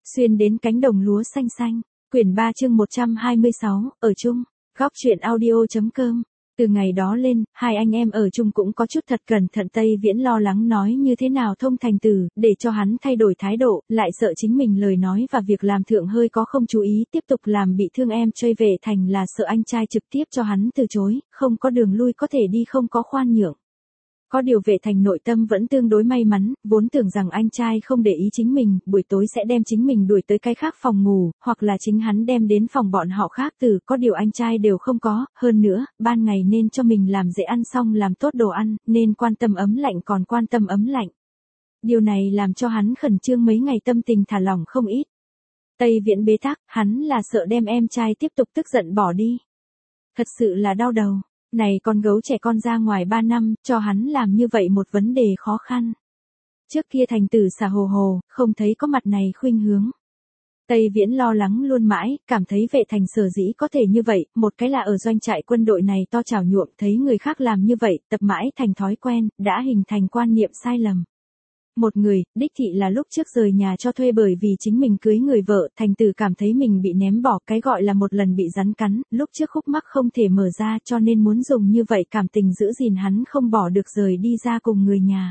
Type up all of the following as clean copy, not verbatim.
Xuyên đến cánh đồng lúa xanh xanh. Quyển 3 chương 126, ở chung. Góc truyện audio.com. Từ ngày đó lên, hai anh em ở chung cũng có chút thật cẩn thận. Tây Viễn lo lắng nói như thế nào thông thành từ, để cho hắn thay đổi thái độ, lại sợ chính mình lời nói và việc làm thượng hơi có không chú ý, tiếp tục làm bị thương em chơi về thành là sợ anh trai trực tiếp cho hắn từ chối, không có đường lui có thể đi, không có khoan nhượng. Có điều Vệ Thành nội tâm vẫn tương đối may mắn, vốn tưởng rằng anh trai không để ý chính mình, buổi tối sẽ đem chính mình đuổi tới cái khác phòng ngủ, hoặc là chính hắn đem đến phòng bọn họ khác từ, có điều anh trai đều không có, hơn nữa, ban ngày nên cho mình làm dễ ăn xong làm tốt đồ ăn, nên quan tâm ấm lạnh còn quan tâm ấm lạnh. Điều này làm cho hắn khẩn trương mấy ngày, tâm tình thả lỏng không ít. Tây Viễn bế tắc, hắn là sợ đem em trai tiếp tục tức giận bỏ đi. Thật sự là đau đầu. Này con gấu trẻ con ra ngoài 3 năm, cho hắn làm như vậy một vấn đề khó khăn. Trước kia Thành Tử xả hồ hồ, không thấy có mặt này khuynh hướng. Tây Viễn lo lắng luôn mãi, cảm thấy Vệ Thành sở dĩ có thể như vậy, một cái là ở doanh trại quân đội này to trào nhuộm, thấy người khác làm như vậy, tập mãi thành thói quen, đã hình thành quan niệm sai lầm. Một người, đích thị là lúc trước rời nhà cho thuê bởi vì chính mình cưới người vợ, Thành Tử cảm thấy mình bị ném bỏ, cái gọi là một lần bị rắn cắn, lúc trước khúc mắc không thể mở ra cho nên muốn dùng như vậy cảm tình giữ gìn hắn không bỏ được rời đi ra cùng người nhà.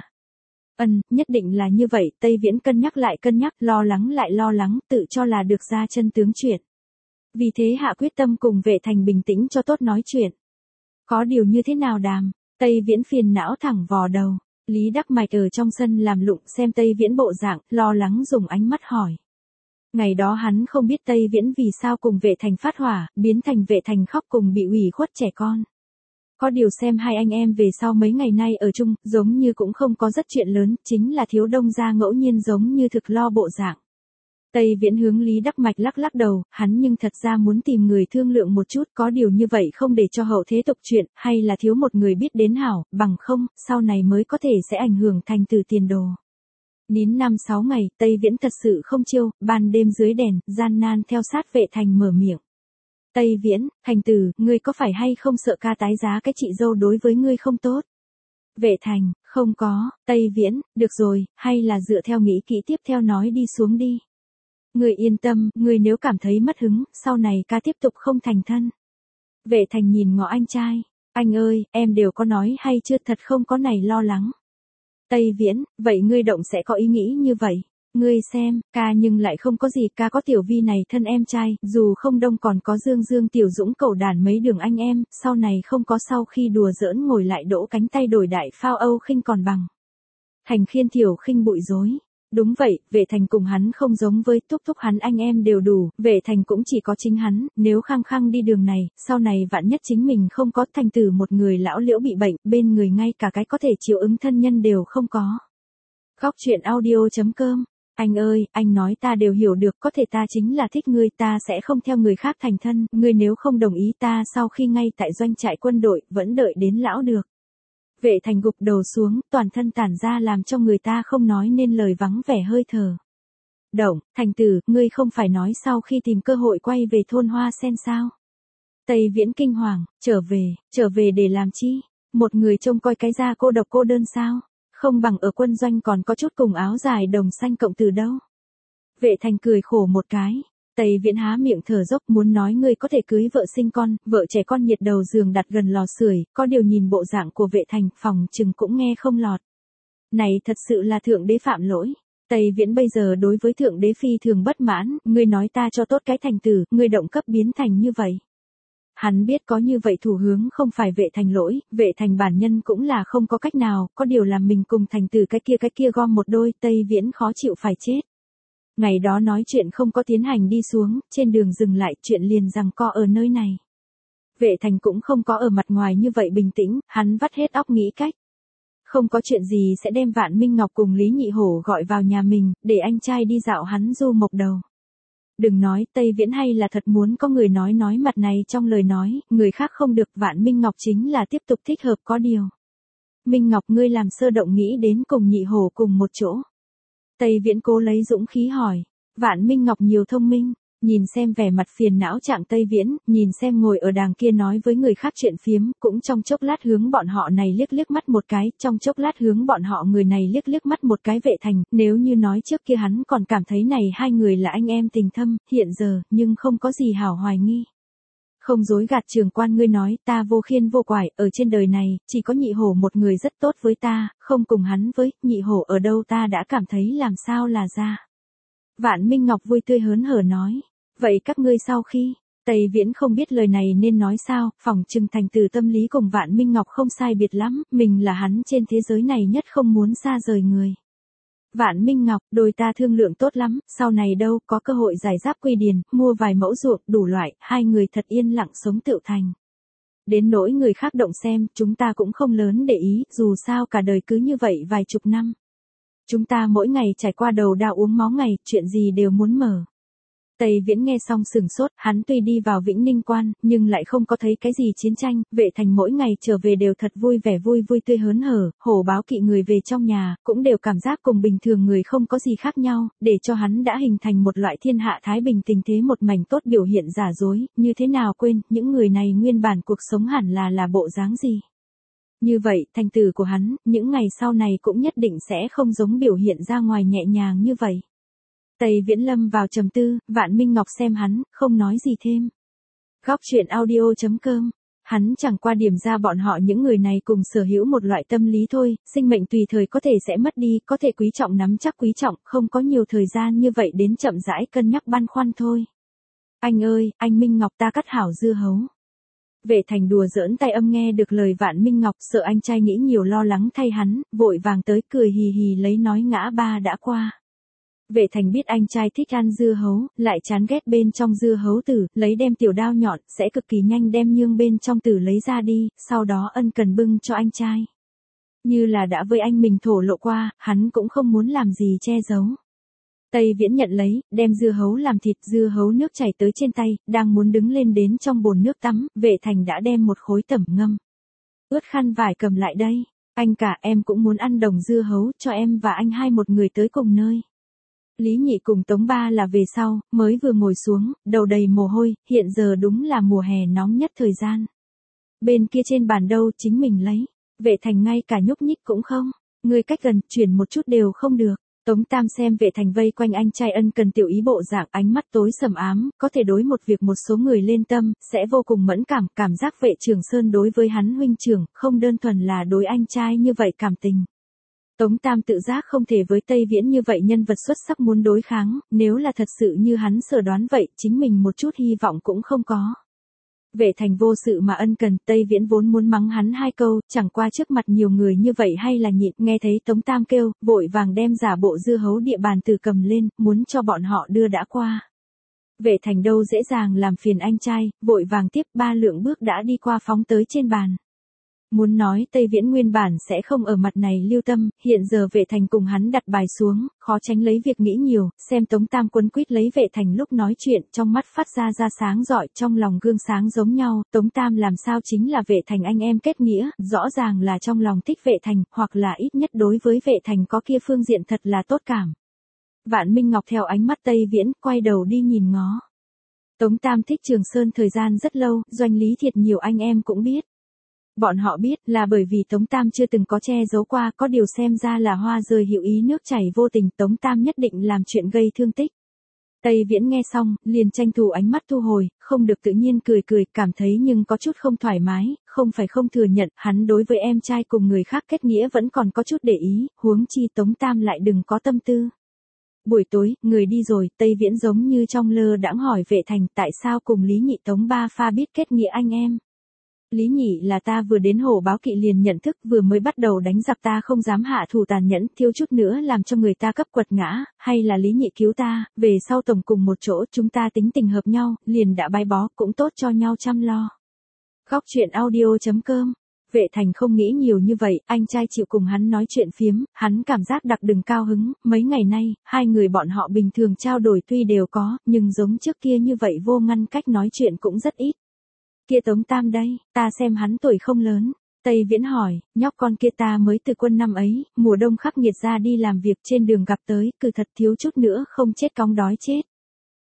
Nhất định là như vậy, Tây Viễn cân nhắc lại cân nhắc, lo lắng lại lo lắng, tự cho là được ra chân tướng chuyện. Vì thế hạ quyết tâm cùng Vệ Thành bình tĩnh cho tốt nói chuyện. Có điều như thế nào đàm, Tây Viễn phiền não thẳng vò đầu. Lý Đắc Mạch ở trong sân làm lụng xem Tây Viễn bộ dạng, lo lắng dùng ánh mắt hỏi. Ngày đó hắn không biết Tây Viễn vì sao cùng Vệ Thành phát hỏa, biến thành Vệ Thành khóc cùng bị ủy khuất trẻ con. Có điều xem hai anh em về sau mấy ngày nay ở chung, giống như cũng không có rất chuyện lớn, chính là Thiếu Đông gia ngẫu nhiên giống như thực lo bộ dạng. Tây Viễn hướng Lý Đắc Mạch lắc lắc đầu, hắn nhưng thật ra muốn tìm người thương lượng một chút, có điều như vậy không để cho hậu thế tục chuyện, hay là thiếu một người biết đến hảo, bằng không, sau này mới có thể sẽ ảnh hưởng Thành Tử tiền đồ. Nín 5-6 ngày, Tây Viễn thật sự không chiêu, ban đêm dưới đèn, gian nan theo sát Vệ Thành mở miệng. Tây Viễn, Thành Tử, ngươi có phải hay không sợ ca tái giá cái chị dâu đối với ngươi không tốt? Vệ Thành, không có. Tây Viễn, được rồi, hay là dựa theo nghĩ kỹ tiếp theo nói đi xuống đi. Ngươi yên tâm, ngươi nếu cảm thấy mất hứng, sau này ca tiếp tục không thành thân. Vệ Thành nhìn ngó anh trai. Anh ơi, em đều có nói hay chưa, thật không có này lo lắng. Tây Viễn, vậy ngươi động sẽ có ý nghĩ như vậy. Ngươi xem, ca nhưng lại không có gì, ca có Tiểu Vi này thân em trai, dù không đông còn có Dương Tiểu Dũng cẩu đàn mấy đường anh em, sau này không có sau khi đùa giỡn ngồi lại đỗ cánh tay đổi đại phao Âu khinh còn bằng. Thành Khiên Thiểu khinh bụi rối. Đúng vậy, Vệ Thành cùng hắn không giống với thúc hắn anh em đều đủ, Vệ Thành cũng chỉ có chính hắn, nếu khăng khăng đi đường này, sau này vạn nhất chính mình không có, Thành Tử một người lão liễu bị bệnh, bên người ngay cả cái có thể chiều ứng thân nhân đều không có. Góc truyện audio.com. Anh ơi, anh nói ta đều hiểu được, có thể ta chính là thích ngươi, ta sẽ không theo người khác thành thân, ngươi nếu không đồng ý ta sau khi ngay tại doanh trại quân đội, vẫn đợi đến lão được. Vệ Thành gục đầu xuống, toàn thân tản ra làm cho người ta không nói nên lời, vắng vẻ hơi thở. Động, Thành Tử, ngươi không phải nói sau khi tìm cơ hội quay về thôn Hoa Sen sao? Tây Viễn kinh hoàng, trở về để làm chi? Một người trông coi cái gia cô độc cô đơn sao? Không bằng ở quân doanh còn có chút cùng áo dài đồng xanh cộng từ đâu. Vệ Thành cười khổ một cái. Tây Viễn há miệng thở dốc muốn nói ngươi có thể cưới vợ sinh con, vợ trẻ con nhiệt đầu giường đặt gần lò sưởi, có điều nhìn bộ dạng của Vệ Thành phòng chừng cũng nghe không lọt. Này thật sự là thượng đế phạm lỗi. Tây Viễn bây giờ đối với thượng đế phi thường bất mãn, ngươi nói ta cho tốt cái Thành Tử, ngươi động cấp biến thành như vậy. Hắn biết có như vậy thủ hướng không phải Vệ Thành lỗi, Vệ Thành bản nhân cũng là không có cách nào, có điều là mình cùng Thành Tử cái kia gom một đôi, Tây Viễn khó chịu phải chết. Ngày đó nói chuyện không có tiến hành đi xuống, trên đường dừng lại, chuyện liền giằng co ở nơi này. Vệ Thành cũng không có ở mặt ngoài như vậy bình tĩnh, hắn vắt hết óc nghĩ cách. Không có chuyện gì sẽ đem Vạn Minh Ngọc cùng Lý Nhị Hổ gọi vào nhà mình, để anh trai đi dạo hắn du mộc đầu. Đừng nói, Tây Viễn hay là thật muốn có người nói mặt này trong lời nói, người khác không được, Vạn Minh Ngọc chính là tiếp tục thích hợp, có điều. Minh Ngọc, ngươi làm sơ động nghĩ đến cùng Nhị Hổ cùng một chỗ. Tây Viễn cố lấy dũng khí hỏi. Vạn Minh Ngọc nhiều thông minh. Nhìn xem vẻ mặt phiền não Trạng Tây Viễn, nhìn xem ngồi ở đàng kia nói với người khác chuyện phiếm, cũng trong chốc lát hướng bọn họ này liếc liếc mắt một cái, trong chốc lát hướng bọn họ người này liếc liếc mắt một cái. Vệ Thành, nếu như nói trước kia hắn còn cảm thấy này hai người là anh em tình thâm, hiện giờ, nhưng không có gì hảo hoài nghi. Không dối gạt Trường Quan, ngươi nói, ta vô khiên vô quải, ở trên đời này, chỉ có Nhị Hổ một người rất tốt với ta, không cùng hắn với, Nhị Hổ ở đâu ta đã cảm thấy làm sao là ra. Vạn Minh Ngọc vui tươi hớn hở nói, vậy các ngươi sau khi, Tây Viễn không biết lời này nên nói sao, phỏng chừng thành từ tâm lý cùng Vạn Minh Ngọc không sai biệt lắm, mình là hắn trên thế giới này nhất không muốn xa rời người. Vạn Minh Ngọc, đôi ta thương lượng tốt lắm, sau này đâu có cơ hội giải giáp quy điền, mua vài mẫu ruộng, đủ loại, hai người thật yên lặng sống tựu thành. Đến nỗi người khác động xem, chúng ta cũng không lớn để ý, dù sao cả đời cứ như vậy vài chục năm. Chúng ta mỗi ngày trải qua đầu đao uống máu ngày, chuyện gì đều muốn mở. Tây Viễn nghe xong sừng sốt, hắn tuy đi vào Vĩnh Ninh Quan, nhưng lại không có thấy cái gì chiến tranh, Vệ Thành mỗi ngày trở về đều thật vui vẻ vui tươi hớn hở, hổ báo kỵ người về trong nhà, cũng đều cảm giác cùng bình thường người không có gì khác nhau, để cho hắn đã hình thành một loại thiên hạ thái bình tình thế một mảnh tốt biểu hiện giả dối, như thế nào quên, những người này nguyên bản cuộc sống hẳn là bộ dáng gì. Như vậy, thành tựu của hắn, những ngày sau này cũng nhất định sẽ không giống biểu hiện ra ngoài nhẹ nhàng như vậy. Tây Viễn lâm vào trầm tư, Vạn Minh Ngọc xem hắn, không nói gì thêm. Góc truyện audio.com, hắn chẳng qua điểm ra bọn họ những người này cùng sở hữu một loại tâm lý thôi, sinh mệnh tùy thời có thể sẽ mất đi, có thể quý trọng nắm chắc quý trọng, không có nhiều thời gian như vậy đến chậm rãi cân nhắc băn khoăn thôi. Anh ơi, anh Minh Ngọc ta cắt hảo dưa hấu. Vệ Thành đùa giỡn tay âm nghe được lời Vạn Minh Ngọc, sợ anh trai nghĩ nhiều lo lắng thay hắn, vội vàng tới cười hì hì lấy nói ngã ba đã qua. Vệ Thành biết anh trai thích ăn dưa hấu, lại chán ghét bên trong dưa hấu tử, lấy đem tiểu đao nhọn, sẽ cực kỳ nhanh đem nhương bên trong tử lấy ra đi, sau đó ân cần bưng cho anh trai. Như là đã với anh mình thổ lộ qua, hắn cũng không muốn làm gì che giấu. Tây Viễn nhận lấy, đem dưa hấu làm thịt, dưa hấu nước chảy tới trên tay, đang muốn đứng lên đến trong bồn nước tắm, Vệ Thành đã đem một khối tẩm ngâm ướt khăn vải cầm lại đây. Anh cả, em cũng muốn ăn đồng dưa hấu, cho em và anh hai một người tới cùng nơi. Lý Nhị cùng Tống Ba là về sau, mới vừa ngồi xuống, đầu đầy mồ hôi, hiện giờ đúng là mùa hè nóng nhất thời gian. Bên kia trên bàn đâu chính mình lấy, Vệ Thành ngay cả nhúc nhích cũng không, người cách gần, chuyển một chút đều không được. Tống Tam xem Vệ Thành vây quanh anh trai ân cần tiểu ý bộ dạng, ánh mắt tối sầm ám, có thể đối một việc một số người lên tâm, sẽ vô cùng mẫn cảm, cảm giác Vệ Trường Sơn đối với hắn huynh trưởng, không đơn thuần là đối anh trai như vậy cảm tình. Tống Tam tự giác không thể với Tây Viễn như vậy nhân vật xuất sắc muốn đối kháng, nếu là thật sự như hắn sở đoán vậy, chính mình một chút hy vọng cũng không có. Vệ Thành vô sự mà ân cần, Tây Viễn vốn muốn mắng hắn hai câu, chẳng qua trước mặt nhiều người như vậy hay là nhịn, nghe thấy Tống Tam kêu, vội vàng đem giả bộ dưa hấu địa bàn từ cầm lên, muốn cho bọn họ đưa đã qua. Vệ Thành đâu dễ dàng làm phiền anh trai, vội vàng tiếp 3 lượng bước đã đi qua phóng tới trên bàn. Muốn nói Tây Viễn nguyên bản sẽ không ở mặt này lưu tâm, hiện giờ Vệ Thành cùng hắn đặt bài xuống, khó tránh lấy việc nghĩ nhiều, xem Tống Tam quấn quýt lấy Vệ Thành lúc nói chuyện, trong mắt phát ra sáng rọi, trong lòng gương sáng giống nhau, Tống Tam làm sao chính là Vệ Thành anh em kết nghĩa, rõ ràng là trong lòng thích Vệ Thành, hoặc là ít nhất đối với Vệ Thành có kia phương diện thật là tốt cảm. Vạn Minh Ngọc theo ánh mắt Tây Viễn, quay đầu đi nhìn ngó. Tống Tam thích Trường Sơn thời gian rất lâu, Doanh Lý Thiệt nhiều anh em cũng biết. Bọn họ biết là bởi vì Tống Tam chưa từng có che giấu qua, có điều xem ra là hoa rơi hữu ý nước chảy vô tình, Tống Tam nhất định làm chuyện gây thương tích. Tây Viễn nghe xong, liền tranh thủ ánh mắt thu hồi, không được tự nhiên cười, cảm thấy nhưng có chút không thoải mái, không phải không thừa nhận, hắn đối với em trai cùng người khác kết nghĩa vẫn còn có chút để ý, huống chi Tống Tam lại đừng có tâm tư. Buổi tối, người đi rồi, Tây Viễn giống như trong lơ đãng hỏi Vệ Thành tại sao cùng Lý Nhị Tống Ba Pha biết kết nghĩa anh em. Lý Nhị là ta vừa đến hổ báo kỵ liền nhận thức, vừa mới bắt đầu đánh giặc ta không dám hạ thủ tàn nhẫn, thiếu chút nữa làm cho người ta cấp quật ngã, hay là Lý Nhị cứu ta, về sau tổng cùng một chỗ chúng ta tính tình hợp nhau, liền đã bái bó, cũng tốt cho nhau chăm lo. Góc truyện audio.com. Vệ Thành không nghĩ nhiều như vậy, anh trai chịu cùng hắn nói chuyện phiếm, hắn cảm giác đặc đừng cao hứng, mấy ngày nay, hai người bọn họ bình thường trao đổi tuy đều có, nhưng giống trước kia như vậy vô ngăn cách nói chuyện cũng rất ít. Kia Tống Tam đây, ta xem hắn tuổi không lớn. Tây Viễn hỏi, nhóc con kia ta mới từ quân năm ấy, mùa đông khắc nghiệt ra đi làm việc trên đường gặp tới, cứ thật thiếu chút nữa không chết cóng đói chết.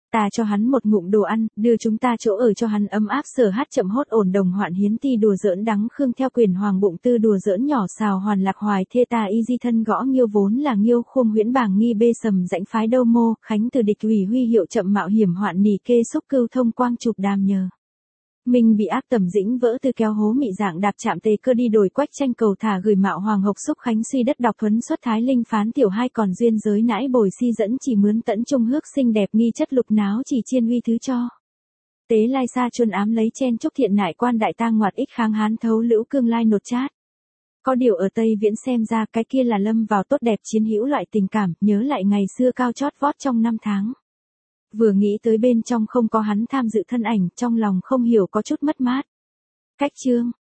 Ta cho hắn một ngụm đồ ăn, đưa chúng ta chỗ ở cho hắn ấm áp sở hát chậm hốt ổn đồng hoạn hiến ti đùa giỡn đắng khương theo quyền hoàng bụng tư đùa giỡn nhỏ xào hoàn lạc hoài thê ta y di thân gõ nghiêu vốn là nghiêu khôm huyễn bàng nghi bê sầm rãnh phái đâu mô, khánh từ địch ủy huy hiệu chậm mạo hiểm hoạn nỉ kê xúc cưu thông quang chụp đàm nhờ. Minh bị áp tầm dĩnh vỡ từ kéo hố mị dạng đạp chạm tề cơ đi đồi quách tranh cầu thả gửi mạo hoàng hộc xúc khánh suy đất đọc thuấn xuất thái linh phán tiểu hai còn duyên giới nãi bồi si dẫn chỉ mướn tẫn trung hước xinh đẹp nghi chất lục náo chỉ chiên uy thứ cho. Tế lai xa chuôn ám lấy chen trúc thiện nại quan đại tang ngoạt ích kháng hán thấu lữ cương lai nột chát. Có điều ở Tây Viễn xem ra cái kia là lâm vào tốt đẹp chiến hữu loại tình cảm, nhớ lại ngày xưa cao chót vót trong năm tháng. Vừa nghĩ tới bên trong không có hắn tham dự thân ảnh, trong lòng không hiểu có chút mất mát. Cách chương